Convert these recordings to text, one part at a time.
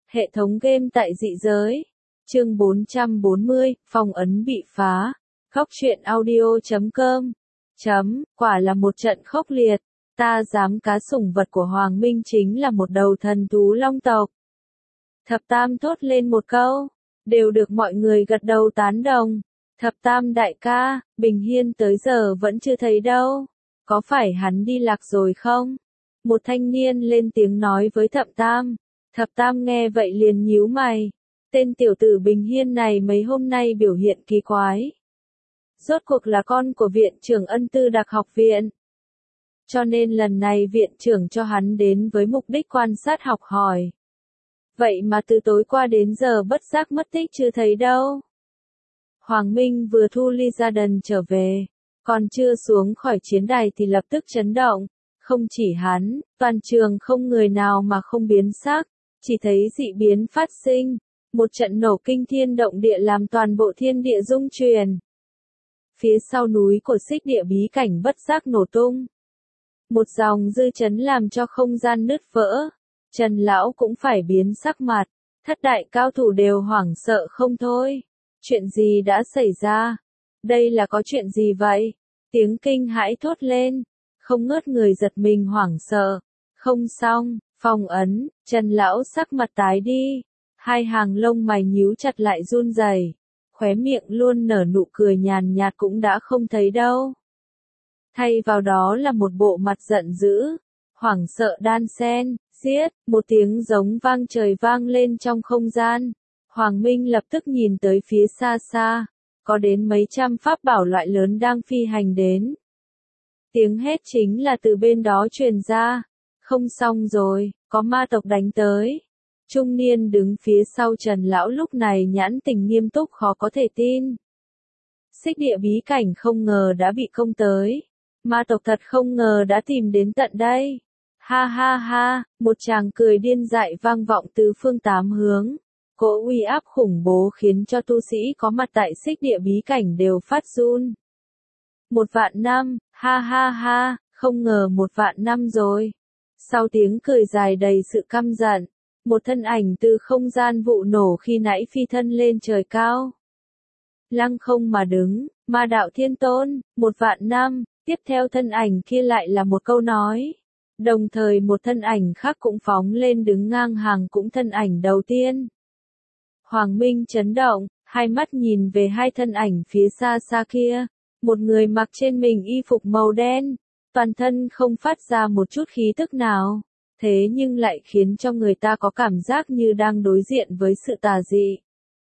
Hệ thống game tại dị giới. Chương 440, phong ấn bị phá. Khóc chuyện audio.com. Quả là một trận khốc liệt. Ta dám cá sủng vật của Hoàng Minh chính là một đầu thần thú long tộc. Thập Tam thốt lên một câu, đều được mọi người gật đầu tán đồng. Thập Tam đại ca, Bình Hiên tới giờ vẫn chưa thấy đâu. Có phải hắn đi lạc rồi không? Một thanh niên lên tiếng nói với Thập Tam. Thập Tam nghe vậy liền nhíu mày. Tên tiểu tử Bình Hiên này mấy hôm nay biểu hiện kỳ quái. Rốt cuộc là con của viện trưởng Ân Tư Đặc học viện. Cho nên lần này viện trưởng cho hắn đến với mục đích quan sát học hỏi. Vậy mà từ tối qua đến giờ bất giác mất tích chưa thấy đâu. Hoàng Minh vừa thu ly gia đần trở về. Còn chưa xuống khỏi chiến đài thì lập tức chấn động. Không chỉ hắn, toàn trường không người nào mà không biến sắc. Chỉ thấy dị biến phát sinh. Một trận nổ kinh thiên động địa làm toàn bộ thiên địa rung chuyển. Phía sau núi của Xích Địa bí cảnh bất giác nổ tung. Một dòng dư chấn làm cho không gian nứt vỡ. Trần lão cũng phải biến sắc mặt. Thất đại cao thủ đều hoảng sợ không thôi. Chuyện gì đã xảy ra? Đây là có chuyện gì vậy? Tiếng kinh hãi thốt lên. Không ngớt người giật mình hoảng sợ. Không xong, phong ấn, Trần lão sắc mặt tái đi. Hai hàng lông mày nhíu chặt lại run rẩy, khóe miệng luôn nở nụ cười nhàn nhạt cũng đã không thấy đâu. Thay vào đó là một bộ mặt giận dữ, hoảng sợ đan xen, giết, một tiếng giống vang trời vang lên trong không gian. Hoàng Minh lập tức nhìn tới phía xa xa, có đến mấy trăm pháp bảo loại lớn đang phi hành đến. Tiếng hét chính là từ bên đó truyền ra, không xong rồi, có ma tộc đánh tới. Trung niên đứng phía sau Trần lão lúc này nhãn tình nghiêm túc khó có thể tin. Xích Địa bí cảnh không ngờ đã bị công tới. Ma tộc thật không ngờ đã tìm đến tận đây. Ha ha ha, một tràng cười điên dại vang vọng từ phương tám hướng. Cỗ uy áp khủng bố khiến cho tu sĩ có mặt tại Xích Địa bí cảnh đều phát run. 1.000 năm, ha ha ha, không ngờ 1.000 năm rồi. Sau tiếng cười dài đầy sự căm giận. Một thân ảnh từ không gian vụ nổ khi nãy phi thân lên trời cao. Lăng không mà đứng, Ma đạo thiên tôn, 1.000 năm, tiếp theo thân ảnh kia lại là một câu nói. Đồng thời một thân ảnh khác cũng phóng lên đứng ngang hàng cũng thân ảnh đầu tiên. Hoàng Minh chấn động, hai mắt nhìn về hai thân ảnh phía xa xa kia. Một người mặc trên mình y phục màu đen, toàn thân không phát ra một chút khí tức nào. Thế nhưng lại khiến cho người ta có cảm giác như đang đối diện với sự tà dị.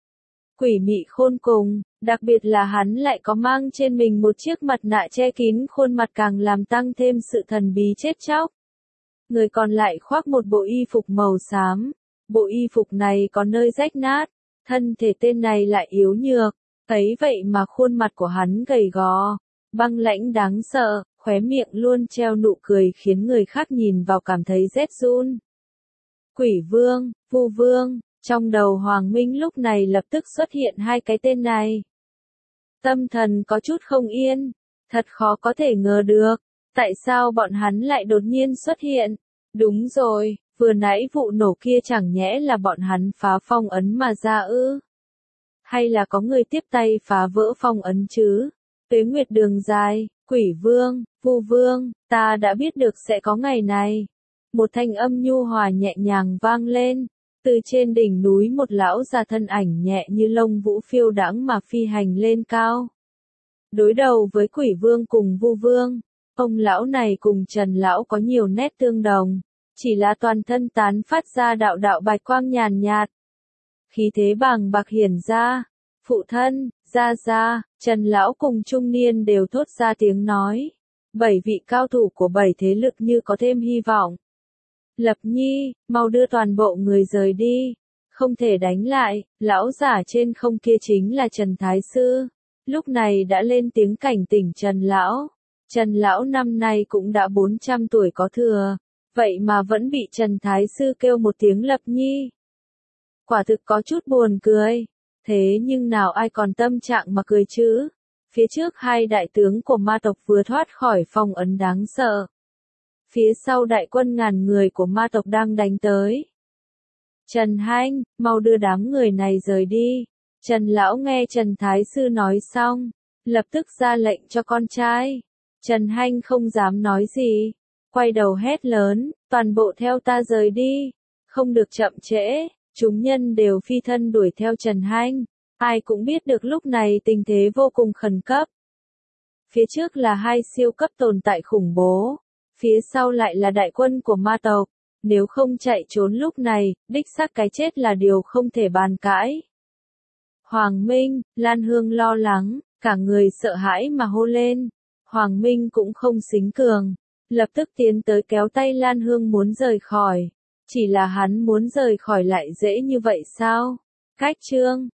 Quỷ mị khôn cùng, đặc biệt là hắn lại có mang trên mình một chiếc mặt nạ che kín khuôn mặt càng làm tăng thêm sự thần bí chết chóc. Người còn lại khoác một bộ y phục màu xám, bộ y phục này có nơi rách nát, thân thể tên này lại yếu nhược, thấy vậy mà khuôn mặt của hắn gầy gò, băng lãnh đáng sợ. Khóe miệng luôn treo nụ cười khiến người khác nhìn vào cảm thấy rét run. Quỷ vương, Vu vương, trong đầu Hoàng Minh lúc này lập tức xuất hiện hai cái tên này. Tâm thần có chút không yên, thật khó có thể ngờ được, tại sao bọn hắn lại đột nhiên xuất hiện. Đúng rồi, vừa nãy vụ nổ kia chẳng nhẽ là bọn hắn phá phong ấn mà ra ư? Hay là có người tiếp tay phá vỡ phong ấn chứ? Tuế Nguyệt đường dài. Quỷ vương, Vu vương, ta đã biết được sẽ có ngày này. Một thanh âm nhu hòa nhẹ nhàng vang lên. Từ trên đỉnh núi một lão già thân ảnh nhẹ như lông vũ phiêu đãng mà phi hành lên cao. Đối đầu với quỷ vương cùng Vu vương, ông lão này cùng Trần lão có nhiều nét tương đồng. Chỉ là toàn thân tán phát ra đạo đạo bạch quang nhàn nhạt. Khí thế bàng bạc hiển ra. Phụ thân, gia, Trần lão cùng trung niên đều thốt ra tiếng nói. 7 vị cao thủ của 7 thế lực như có thêm hy vọng. Lập Nhi, mau đưa toàn bộ người rời đi. Không thể đánh lại, lão giả trên không kia chính là Trần Thái Sư. Lúc này đã lên tiếng cảnh tỉnh Trần lão. Trần lão năm nay cũng đã 400 tuổi có thừa. Vậy mà vẫn bị Trần Thái Sư kêu một tiếng Lập Nhi. Quả thực có chút buồn cười. Thế nhưng nào ai còn tâm trạng mà cười chứ? Phía trước hai đại tướng của ma tộc vừa thoát khỏi phong ấn đáng sợ. Phía sau đại quân ngàn người của ma tộc đang đánh tới. Trần Hanh, mau đưa đám người này rời đi. Trần Lão nghe Trần Thái Sư nói xong, lập tức ra lệnh cho con trai. Trần Hanh không dám nói gì, quay đầu hét lớn, toàn bộ theo ta rời đi, không được chậm trễ. Chúng nhân đều phi thân đuổi theo Trần Hanh, ai cũng biết được lúc này tình thế vô cùng khẩn cấp. Phía trước là hai siêu cấp tồn tại khủng bố, phía sau lại là đại quân của ma tộc, nếu không chạy trốn lúc này, đích xác cái chết là điều không thể bàn cãi. Hoàng Minh, Lan Hương lo lắng, cả người sợ hãi mà hô lên. Hoàng Minh cũng không xính cường, lập tức tiến tới kéo tay Lan Hương muốn rời khỏi. Chỉ là hắn muốn rời khỏi lại dễ như vậy sao? Cách chương